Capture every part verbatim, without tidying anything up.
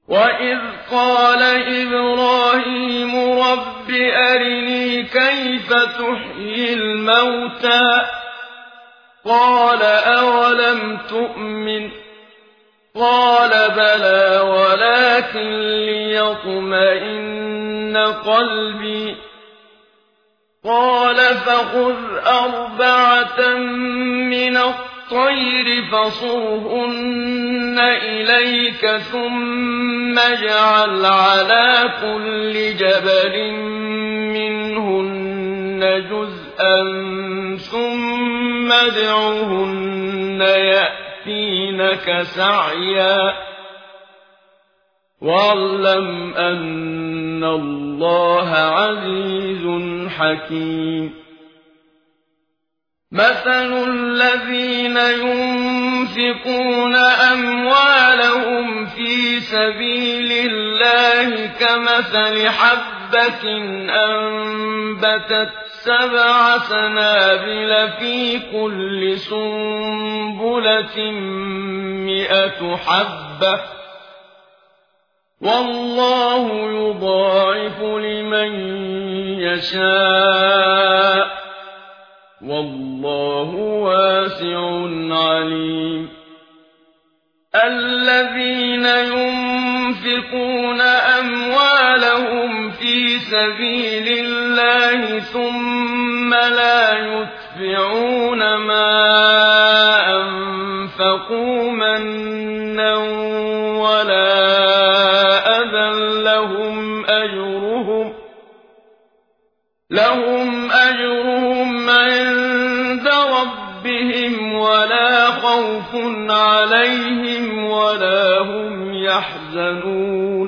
وَإِذْ قَالَ إِبْرَاهِيمُ رَبِّ أَرِنِي كَيْفَ تُحْيِي الْمَوْتَىٰ قَالَ أَوَلَمْ تُؤْمِنْ قَالَ بَلَىٰ وَلَٰكِن لِّيَطْمَئِنَّ قَلْبِي قَالَ فَخُذْ أَرْبَعَةً مِّنَ الطَّيْرِ فَصُرْهُنَّ إِلَيْكَ ثُمَّ اجْعَلْ عَلَىٰ كُلِّ جَبَلٍ مِّنْهُنَّ جُزْءًا ثُمَّ ادْعُهُنَّ يَأْتِينَكَ سَعْيًا وَاعْلَمْ أَنَّ اللَّهَ عَزِيزٌ حَكِيمٌ مَثَلُ الَّذِينَ يُنفِقُونَ أَمْوَالَهُمْ فِي سَبِيلِ اللَّهِ كَمَثَلِ حَبَّةٍ أَنبَتَتْ سَبْعَ سَنَابِلَ فِي كُلِّ سُنبُلَةٍ مِّائَةُ حَبَّةٍ ۗ وَاللَّهُ يُضَاعِفُ لِمَن يَشَاءُ ۗ وَاللَّهُ وَاسِعٌ عَلِيمٌ الَّذِينَ يُنفِقُونَ أَمْوَالَهُمْ فِي سَبِيلِ اللَّهِ ثُمَّ لَا يُتْبِعُونَ مَا أَنفَقُوا مَنًّا وَلَا أَذًى لَّهُمْ أَجْرُهُمْ لَهُمْ أَجْرُهُمْ عِندَ رَبِّهِمْ وَلَا خَوْفٌ عَلَيْهِمْ وَلَا هُمْ يَحْزَنُونَ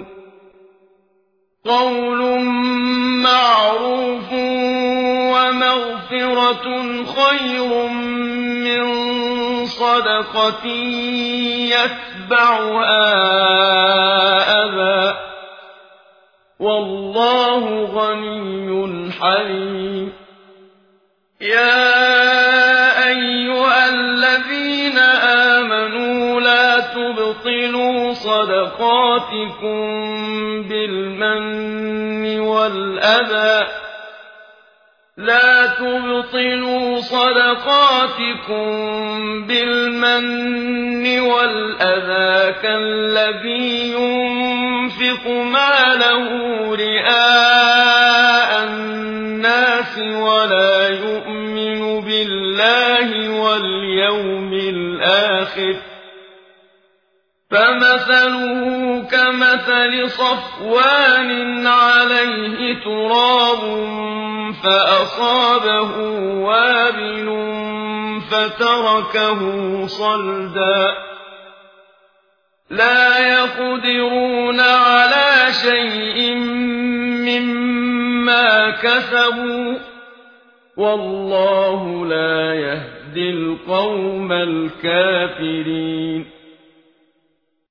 قَوْلٌ مَّعْرُوفٌ وَمَغْفِرَةٌ خَيْرٌ مِّن صَدَقَةٍ يَتْبَعُهَا أَذًى ۗ وَاللَّهُ غَنِيٌّ حَلِيمٌ يَا أَيُّهَا الَّذِينَ آمَنُوا لَا تُبْطِلُوا صَدَقَاتِكُم بِالْمَنِّ وَالْأَذَىٰ لا تبطلوا صدقاتكم بالمن والأذى كالذي ينفق ماله رئاء الناس ولا يؤمن بالله واليوم الآخر فمثله كمثل صفوان عليه تراب فأصابه وابل فتركه صلدا لا يقدرون على شيء مما كسبوا والله لا يهدي القوم الكافرين